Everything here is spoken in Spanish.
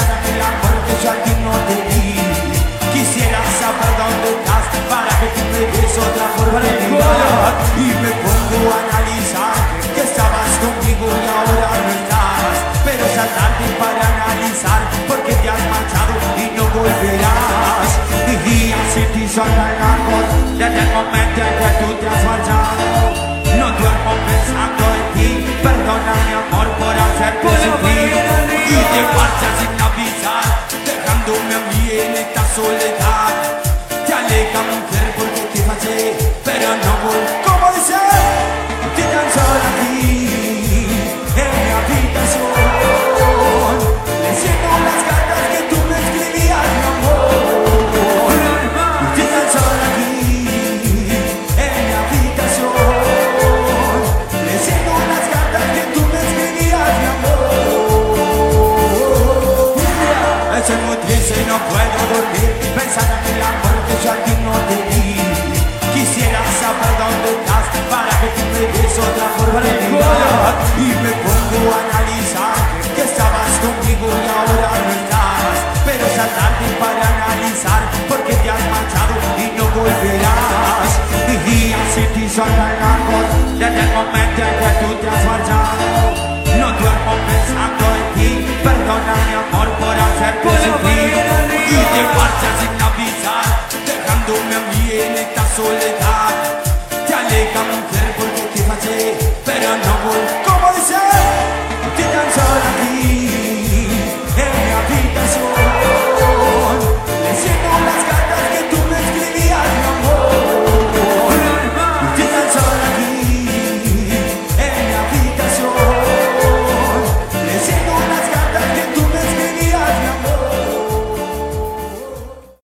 dame el amor que yo a ti no te di. Quisiera saber dónde estás para que tú me des otra oportunidad. Y me pongo a analizar que estabas conmigo y ahora no estás. Pero ya tarde para analizar